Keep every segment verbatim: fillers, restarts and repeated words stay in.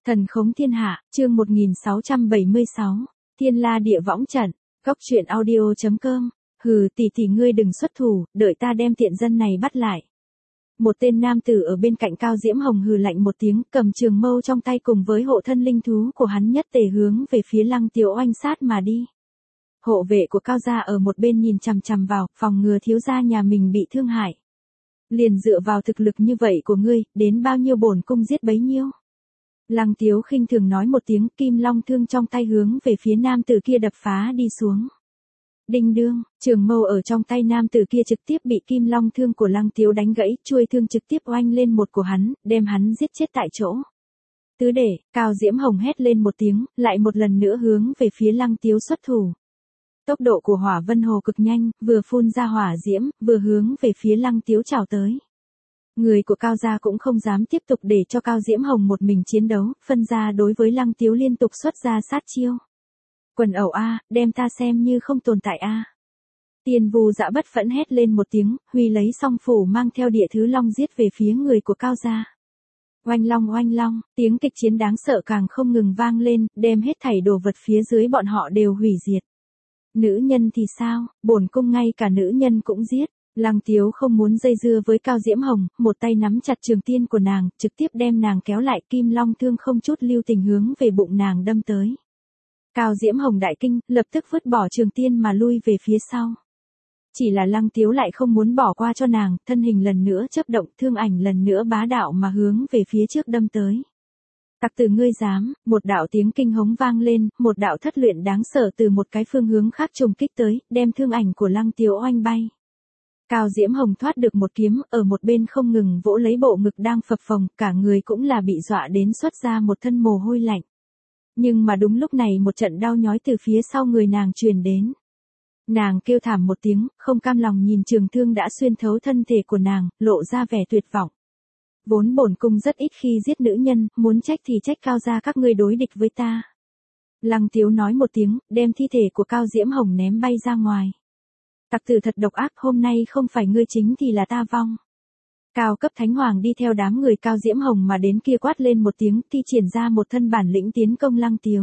Thần khống thiên hạ, chương một nghìn sáu trăm bảy mươi sáu, Thiên La địa võng trận, góc truyện audio chấm com, hừ tỷ tỷ ngươi đừng xuất thủ, đợi ta đem tiện dân này bắt lại. Một tên nam tử ở bên cạnh Cao Diễm Hồng hừ lạnh một tiếng, cầm trường mâu trong tay cùng với hộ thân linh thú của hắn nhất tề hướng về phía Lăng Tiếu oanh sát mà đi. Hộ vệ của Cao gia ở một bên nhìn chằm chằm vào, phòng ngừa thiếu gia nhà mình bị thương hại. Liền dựa vào thực lực như vậy của ngươi, đến bao nhiêu bổn cung giết bấy nhiêu. Lăng Tiếu khinh thường nói một tiếng, kim long thương trong tay hướng về phía nam tử kia đập phá đi xuống. Đinh đương, trường mâu ở trong tay nam tử kia trực tiếp bị kim long thương của Lăng Tiếu đánh gãy, chuôi thương trực tiếp oanh lên một của hắn, đem hắn giết chết tại chỗ. Tứ để, Cao Diễm Hồng hét lên một tiếng, lại một lần nữa hướng về phía Lăng Tiếu xuất thủ. Tốc độ của hỏa vân hồ cực nhanh, vừa phun ra hỏa diễm, vừa hướng về phía Lăng Tiếu chào tới. Người của Cao gia cũng không dám tiếp tục để cho Cao Diễm Hồng một mình chiến đấu, phân ra đối với Lăng Tiếu liên tục xuất ra sát chiêu. Quần ẩu a, đem ta xem như không tồn tại a. Tiên Vu Dã bất phẫn hét lên một tiếng, huy lấy song phủ mang theo địa thứ long giết về phía người của Cao gia. Oanh long oanh long, tiếng kịch chiến đáng sợ càng không ngừng vang lên, đem hết thảy đồ vật phía dưới bọn họ đều hủy diệt. Nữ nhân thì sao, bổn cung ngay cả nữ nhân cũng giết. Lăng Tiếu không muốn dây dưa với Cao Diễm Hồng, một tay nắm chặt trường tiên của nàng, trực tiếp đem nàng kéo lại, kim long thương không chút lưu tình hướng về bụng nàng đâm tới. Cao Diễm Hồng đại kinh, lập tức vứt bỏ trường tiên mà lui về phía sau. Chỉ là Lăng Tiếu lại không muốn bỏ qua cho nàng, thân hình lần nữa chớp động, thương ảnh lần nữa bá đạo mà hướng về phía trước đâm tới. Tặc tử ngươi dám, một đạo tiếng kinh hống vang lên, một đạo thất luyện đáng sợ từ một cái phương hướng khác trùng kích tới, đem thương ảnh của Lăng Tiếu oanh bay. Cao Diễm Hồng thoát được một kiếm, ở một bên không ngừng vỗ lấy bộ ngực đang phập phồng, cả người cũng là bị dọa đến xuất ra một thân mồ hôi lạnh. Nhưng mà đúng lúc này một trận đau nhói từ phía sau người nàng truyền đến. Nàng kêu thảm một tiếng, không cam lòng nhìn trường thương đã xuyên thấu thân thể của nàng, lộ ra vẻ tuyệt vọng. Vốn bổn cung rất ít khi giết nữ nhân, muốn trách thì trách Cao gia các ngươi đối địch với ta. Lăng Tiếu nói một tiếng, đem thi thể của Cao Diễm Hồng ném bay ra ngoài. Tặc tử thật độc ác, hôm nay không phải ngươi chính thì là ta vong. Cao cấp thánh hoàng đi theo đám người Cao Diễm Hồng mà đến kia quát lên một tiếng, thi triển ra một thân bản lĩnh tiến công Lăng Tiếu.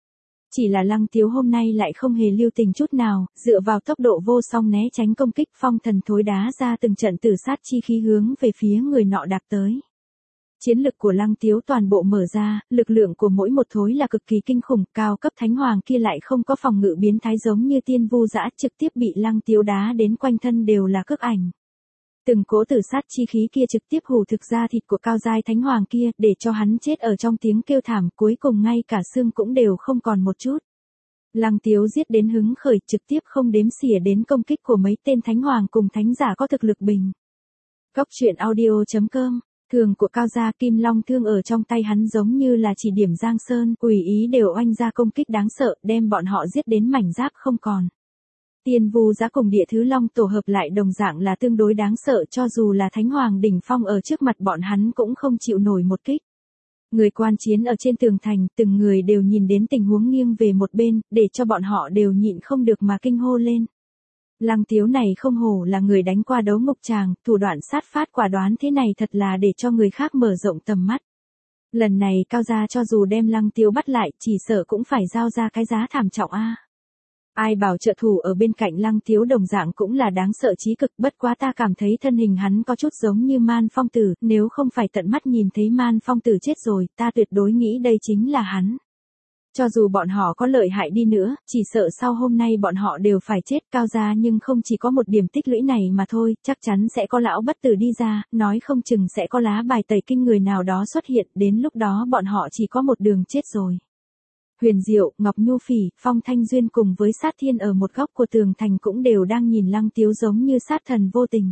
Chỉ là Lăng Tiếu hôm nay lại không hề lưu tình chút nào, dựa vào tốc độ vô song né tránh công kích, phong thần thối đá ra từng trận tử sát chi khí hướng về phía người nọ đạp tới. Chiến lực của Lăng Tiếu toàn bộ mở ra, lực lượng của mỗi một thối là cực kỳ kinh khủng, cao cấp thánh hoàng kia lại không có phòng ngự biến thái giống như Tiên Vu Dã, trực tiếp bị Lăng Tiếu đá đến quanh thân đều là cước ảnh. Từng cỗ tử sát chi khí kia trực tiếp hù thực ra thịt của cao giai thánh hoàng kia, để cho hắn chết ở trong tiếng kêu thảm, cuối cùng ngay cả xương cũng đều không còn một chút. Lăng Tiếu giết đến hứng khởi, trực tiếp không đếm xỉa đến công kích của mấy tên thánh hoàng cùng thánh giả có thực lực bình. Góc truyện audio chấm com. Thường của Cao gia, kim long thương ở trong tay hắn giống như là chỉ điểm giang sơn, tùy ý đều oanh ra công kích đáng sợ, đem bọn họ giết đến mảnh giáp không còn. Tiên Vu Dã cùng địa thứ long tổ hợp lại đồng dạng là tương đối đáng sợ, cho dù là thánh hoàng đỉnh phong ở trước mặt bọn hắn cũng không chịu nổi một kích. Người quan chiến ở trên tường thành, từng người đều nhìn đến tình huống nghiêng về một bên, để cho bọn họ đều nhịn không được mà kinh hô lên. Lăng Tiếu này không hổ là người đánh qua đấu ngục tràng, thủ đoạn sát phát quả đoán thế này thật là để cho người khác mở rộng tầm mắt. Lần này Cao gia cho dù đem Lăng Tiếu bắt lại, chỉ sợ cũng phải giao ra cái giá thảm trọng a. Ai bảo trợ thủ ở bên cạnh Lăng Tiếu đồng dạng cũng là đáng sợ chí cực, bất quá ta cảm thấy thân hình hắn có chút giống như Man Phong Tử, nếu không phải tận mắt nhìn thấy Man Phong Tử chết rồi, ta tuyệt đối nghĩ đây chính là hắn. Cho dù bọn họ có lợi hại đi nữa, chỉ sợ sau hôm nay bọn họ đều phải chết. Cao gia nhưng không chỉ có một điểm tích lũy này mà thôi, chắc chắn sẽ có lão bất tử đi ra, nói không chừng sẽ có lá bài tẩy kinh người nào đó xuất hiện, đến lúc đó bọn họ chỉ có một đường chết rồi. Huyền Diệu, Ngọc Nhu Phỉ, Phong Thanh Duyên cùng với Sát Thiên ở một góc của tường thành cũng đều đang nhìn Lăng Tiếu giống như sát thần vô tình.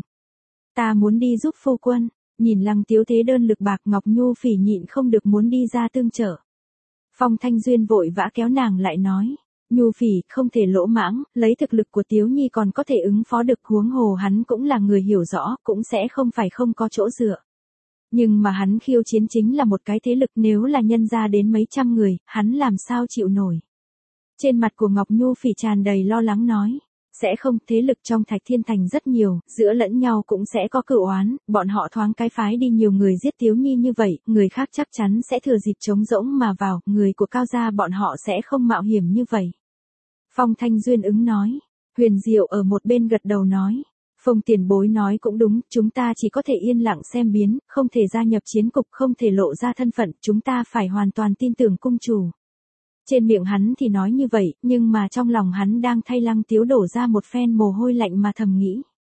Ta muốn đi giúp phu quân, nhìn Lăng Tiếu thế đơn lực bạc, Ngọc Nhu Phỉ nhịn không được muốn đi ra tương trợ. Phong Thanh Duyên vội vã kéo nàng lại nói, Nhu Phỉ, không thể lỗ mãng, lấy thực lực của Tiếu Nhi còn có thể ứng phó được, huống hồ hắn cũng là người hiểu rõ, cũng sẽ không phải không có chỗ dựa. Nhưng mà hắn khiêu chiến chính là một cái thế lực, nếu là nhân ra đến mấy trăm người, hắn làm sao chịu nổi. Trên mặt của Ngọc Nhu Phỉ tràn đầy lo lắng nói, Sẽ không, thế lực trong Thạch Thiên Thành rất nhiều, giữa lẫn nhau cũng sẽ có cửu oán, bọn họ thoáng cái phái đi nhiều người giết Tiếu Nhi như vậy, người khác chắc chắn sẽ thừa dịp trống rỗng mà vào, người của Cao gia bọn họ sẽ không mạo hiểm như vậy. Phong Thanh Duyên ứng nói, Huyền Diệu ở một bên gật đầu nói, Phong tiền bối nói cũng đúng, chúng ta chỉ có thể yên lặng xem biến, không thể gia nhập chiến cục, không thể lộ ra thân phận, chúng ta phải hoàn toàn tin tưởng cung chủ. Trên miệng hắn thì nói như vậy, nhưng mà trong lòng hắn đang thay Lăng Tiếu đổ ra một phen mồ hôi lạnh mà thầm nghĩ.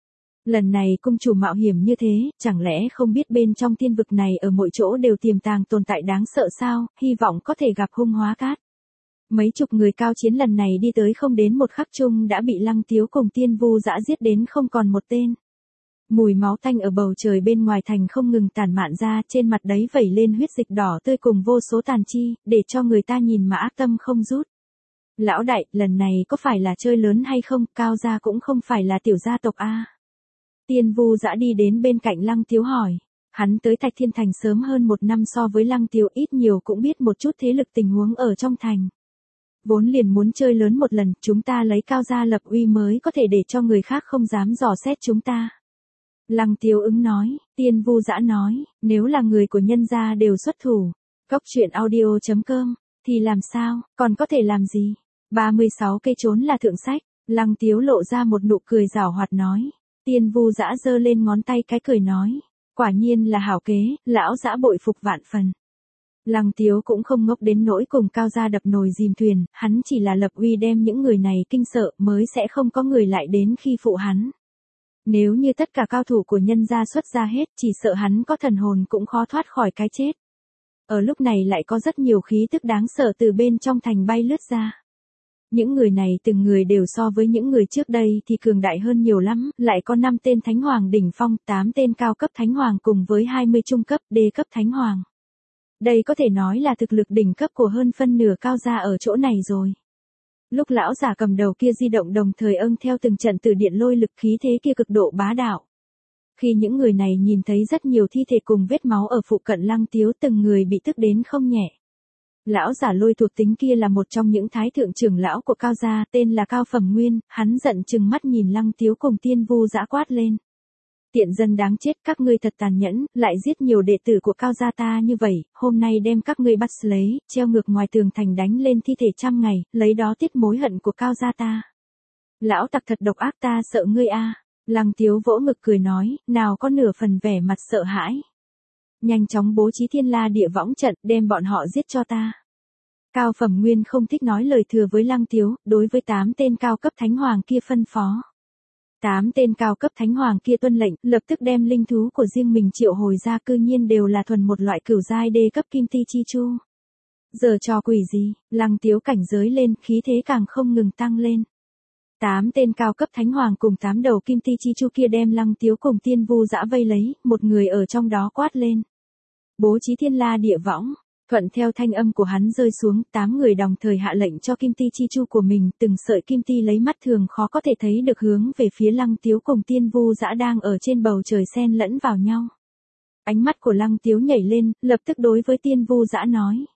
Lần này cung chủ mạo hiểm như thế, chẳng lẽ không biết bên trong thiên vực này ở mỗi chỗ đều tiềm tàng tồn tại đáng sợ sao, hy vọng có thể gặp hung hóa cát. Mấy chục người cao chiến lần này đi tới không đến một khắc chung đã bị Lăng Tiếu cùng Tiên Vu Dã giết đến không còn một tên. Mùi máu tanh ở bầu trời bên ngoài thành không ngừng tản mạn ra, trên mặt đấy vẩy lên huyết dịch đỏ tươi cùng vô số tàn chi, để cho người ta nhìn mà ác tâm không rút. Lão đại, lần này có phải là chơi lớn hay không, Cao gia cũng không phải là tiểu gia tộc a. Tiên Vu Dã đi đến bên cạnh Lăng Tiếu hỏi. Hắn tới Thạch Thiên Thành sớm hơn một năm so với Lăng Tiếu, ít nhiều cũng biết một chút thế lực tình huống ở trong thành. Vốn liền muốn chơi lớn một lần, chúng ta lấy Cao gia lập uy mới có thể để cho người khác không dám dò xét chúng ta. Lăng Tiếu ứng nói, Tiên Vu Dã nói, nếu là người của nhân gia đều xuất thủ, cốc truyện audio chấm com, thì làm sao, còn có thể làm gì? ba mươi sáu cây trốn là thượng sách, Lăng Tiếu lộ ra một nụ cười giảo hoạt nói. Tiên Vu Dã giơ lên ngón tay cái cười nói, quả nhiên là hảo kế, lão Dã bội phục vạn phần. Lăng Tiếu cũng không ngốc đến nỗi cùng Cao gia đập nồi dìm thuyền, hắn chỉ là lập uy đem những người này kinh sợ mới sẽ không có người lại đến khi phụ hắn. Nếu như tất cả cao thủ của nhân gia xuất ra hết, chỉ sợ hắn có thần hồn cũng khó thoát khỏi cái chết. Ở lúc này lại có rất nhiều khí tức đáng sợ từ bên trong thành bay lướt ra. Những người này từng người đều so với những người trước đây thì cường đại hơn nhiều lắm, lại có năm tên thánh hoàng đỉnh phong, tám tên cao cấp thánh hoàng cùng với hai mươi trung cấp, đê cấp thánh hoàng. Đây có thể nói là thực lực đỉnh cấp của hơn phân nửa Cao gia ở chỗ này rồi. Lúc lão giả cầm đầu kia di động đồng thời âng theo từng trận từ điện lôi lực khí thế kia cực độ bá đạo. Khi những người này nhìn thấy rất nhiều thi thể cùng vết máu ở phụ cận Lăng Tiếu, từng người bị tức đến không nhẹ. Lão giả lôi thuộc tính kia là một trong những thái thượng trưởng lão của Cao gia, tên là Cao Phẩm Nguyên, hắn giận chừng mắt nhìn Lăng Tiếu cùng Tiên Vu Dã quát lên. Tiện dân đáng chết, các ngươi thật tàn nhẫn, lại giết nhiều đệ tử của Cao gia ta như vậy, hôm nay đem các ngươi bắt lấy, treo ngược ngoài tường thành đánh lên thi thể trăm ngày, lấy đó tiết mối hận của Cao gia ta. Lão tặc thật độc ác, ta sợ ngươi a. Lăng Tiếu vỗ ngực cười nói, nào có nửa phần vẻ mặt sợ hãi. Nhanh chóng bố trí thiên la địa võng trận, đem bọn họ giết cho ta. Cao Phẩm Nguyên không thích nói lời thừa với Lăng Tiếu, đối với tám tên cao cấp thánh hoàng kia phân phó. Tám tên cao cấp thánh hoàng kia tuân lệnh, lập tức đem linh thú của riêng mình triệu hồi ra, cư nhiên đều là thuần một loại cửu giai đê cấp kim ti chi chu. Giờ trò quỷ gì, Lăng Tiếu cảnh giới lên, khí thế càng không ngừng tăng lên. Tám tên cao cấp thánh hoàng cùng tám đầu kim ti chi chu kia đem Lăng Tiếu cùng Tiên Vu Dã vây lấy, một người ở trong đó quát lên. Bố trí thiên la địa võng. Thuận theo thanh âm của hắn rơi xuống, tám người đồng thời hạ lệnh cho kim ti chi chu của mình, từng sợi kim ti lấy mắt thường khó có thể thấy được hướng về phía Lăng Tiếu cùng Tiên Vu Dã đang ở trên bầu trời xen lẫn vào nhau. Ánh mắt của Lăng Tiếu nhảy lên, lập tức đối với Tiên Vu Dã nói.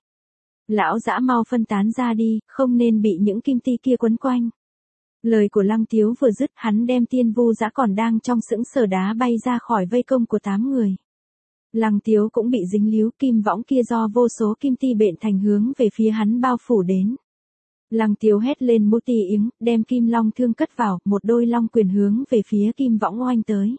Lão Dã mau phân tán ra đi, không nên bị những kim ti kia quấn quanh. Lời của Lăng Tiếu vừa dứt, hắn đem Tiên Vu Dã còn đang trong sững sờ đá bay ra khỏi vây công của tám người. Lăng Tiếu cũng bị dính líu, kim võng kia do vô số kim ti bện thành hướng về phía hắn bao phủ đến. Lăng Tiếu hét lên một ti yếng, đem kim long thương cất vào, một đôi long quyền hướng về phía kim võng oanh tới.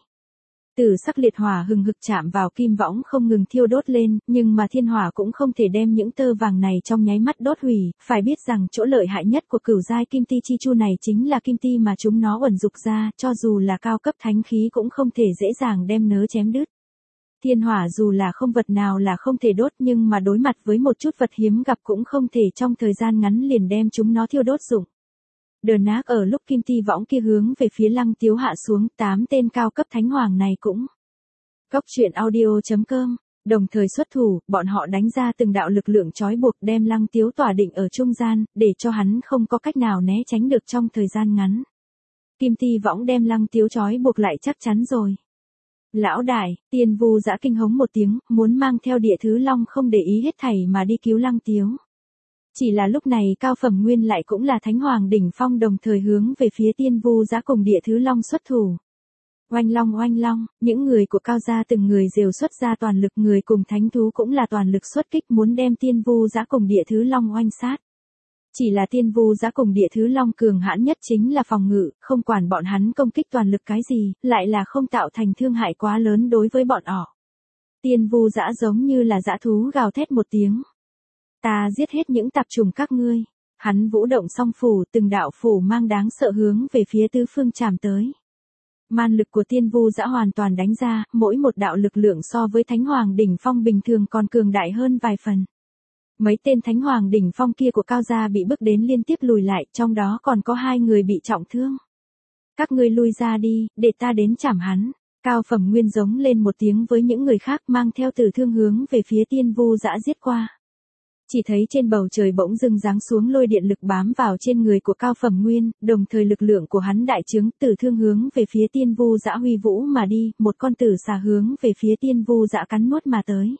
Tử sắc liệt hỏa hừng hực chạm vào kim võng không ngừng thiêu đốt lên, nhưng mà thiên hỏa cũng không thể đem những tơ vàng này trong nháy mắt đốt hủy, phải biết rằng chỗ lợi hại nhất của cửu giai kim ti chi chu này chính là kim ti mà chúng nó uẩn dục ra, cho dù là cao cấp thánh khí cũng không thể dễ dàng đem nớ chém đứt. Thiên hỏa dù là không vật nào là không thể đốt, nhưng mà đối mặt với một chút vật hiếm gặp cũng không thể trong thời gian ngắn liền đem chúng nó thiêu đốt dụng. Đờn ác ở lúc kim ti võng kia hướng về phía Lăng Tiếu hạ xuống, tám tên cao cấp thánh hoàng này cũng. Cốc truyện audio chấm com, đồng thời xuất thủ, bọn họ đánh ra từng đạo lực lượng trói buộc đem Lăng Tiếu tỏa định ở trung gian, để cho hắn không có cách nào né tránh được trong thời gian ngắn. Kim ti võng đem Lăng Tiếu trói buộc lại chắc chắn rồi. Lão đại, Tiên Vu Dã kinh hống một tiếng, muốn mang theo địa thứ long không để ý hết thảy mà đi cứu Lăng Tiếu. Chỉ là lúc này Cao Phẩm Nguyên lại cũng là Thánh Hoàng đỉnh phong đồng thời hướng về phía Tiên Vu Dã cùng Địa Thứ Long xuất thủ. Oanh long oanh long, những người của Cao gia từng người đều xuất ra toàn lực, người cùng thánh thú cũng là toàn lực xuất kích muốn đem Tiên Vu Dã cùng Địa Thứ Long oanh sát. Chỉ là Tiên Vu Dã cùng Địa Thứ Long cường hãn nhất chính là phòng ngự, không quản bọn hắn công kích toàn lực cái gì, lại là không tạo thành thương hại quá lớn đối với bọn họ. Tiên Vu Dã giống như là dã thú gào thét một tiếng. Ta giết hết những tạp trùng các ngươi. Hắn vũ động song phủ, từng đạo phủ mang đáng sợ hướng về phía tứ phương chạm tới. Man lực của Tiên Vu Dã hoàn toàn đánh ra, mỗi một đạo lực lượng so với Thánh Hoàng đỉnh phong bình thường còn cường đại hơn vài phần. Mấy tên Thánh Hoàng đỉnh phong kia của Cao gia bị bức đến liên tiếp lùi lại, trong đó còn có hai người bị trọng thương. Các ngươi lui ra đi, để ta đến chảm hắn. Cao Phẩm Nguyên giống lên một tiếng với những người khác, mang theo tử thương hướng về phía Tiên Vu Dã giết qua. Chỉ thấy trên bầu trời bỗng dưng giáng xuống lôi điện lực bám vào trên người của Cao Phẩm Nguyên, đồng thời lực lượng của hắn đại trướng, tử thương hướng về phía Tiên Vu Dã huy vũ mà đi, một con tử xà hướng về phía Tiên Vu Dã cắn nuốt mà tới.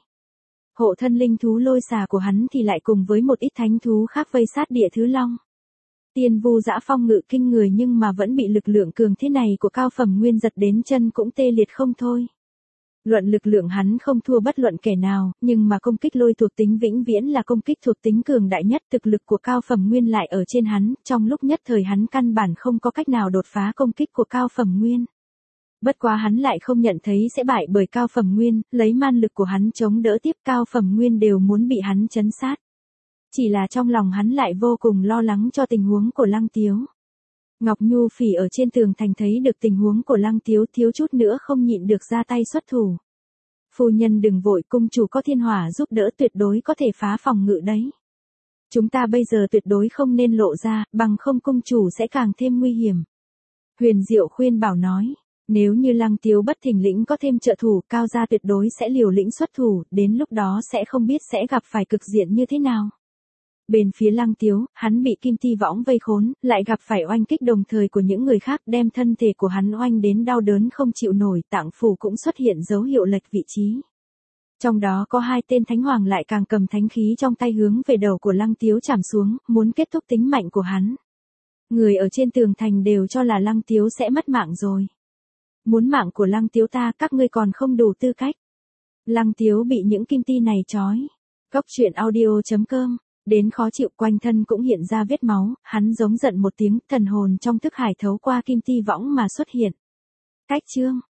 Hộ thân linh thú lôi xà của hắn thì lại cùng với một ít thánh thú khác vây sát Địa Thứ Long. Tiên Vu Dã phong ngự kinh người nhưng mà vẫn bị lực lượng cường thế này của Cao Phẩm Nguyên giật đến chân cũng tê liệt không thôi. Luận lực lượng hắn không thua bất luận kẻ nào, nhưng mà công kích lôi thuộc tính vĩnh viễn là công kích thuộc tính cường đại nhất, thực lực của Cao Phẩm Nguyên lại ở trên hắn, trong lúc nhất thời hắn căn bản không có cách nào đột phá công kích của Cao Phẩm Nguyên. Bất quá hắn lại không nhận thấy sẽ bại bởi Cao Phẩm Nguyên, lấy man lực của hắn chống đỡ tiếp, Cao Phẩm Nguyên đều muốn bị hắn chấn sát. Chỉ là trong lòng hắn lại vô cùng lo lắng cho tình huống của Lăng Tiếu. Ngọc Nhu Phỉ ở trên tường thành thấy được tình huống của Lăng Tiếu, thiếu chút nữa không nhịn được ra tay xuất thủ. Phu nhân đừng vội, cung chủ có thiên hỏa giúp đỡ tuyệt đối có thể phá phòng ngự đấy. Chúng ta bây giờ tuyệt đối không nên lộ ra, bằng không cung chủ sẽ càng thêm nguy hiểm. Huyền Diệu khuyên bảo nói, nếu như Lăng Tiếu bất thình lĩnh có thêm trợ thủ, Cao gia tuyệt đối sẽ liều lĩnh xuất thủ, đến lúc đó sẽ không biết sẽ gặp phải cực diện như thế nào. Bên phía Lăng Tiếu, hắn bị Kim Ti Võng vây khốn, lại gặp phải oanh kích đồng thời của những người khác, đem thân thể của hắn oanh đến đau đớn không chịu nổi, tạng phủ cũng xuất hiện dấu hiệu lệch vị trí. Trong đó có hai tên thánh hoàng lại càng cầm thánh khí trong tay hướng về đầu của Lăng Tiếu chạm xuống, muốn kết thúc tính mạnh của hắn. Người ở trên tường thành đều cho là Lăng Tiếu sẽ mất mạng rồi. Muốn mạng của Lăng Tiếu ta, các ngươi còn không đủ tư cách. Lăng Tiếu bị những kim ti này trói. Cốc truyện audio chấm com Đến khó chịu, quanh thân cũng hiện ra vết máu, hắn giống giận một tiếng, thần hồn trong thức hải thấu qua Kim Ti Võng mà xuất hiện. Cách chương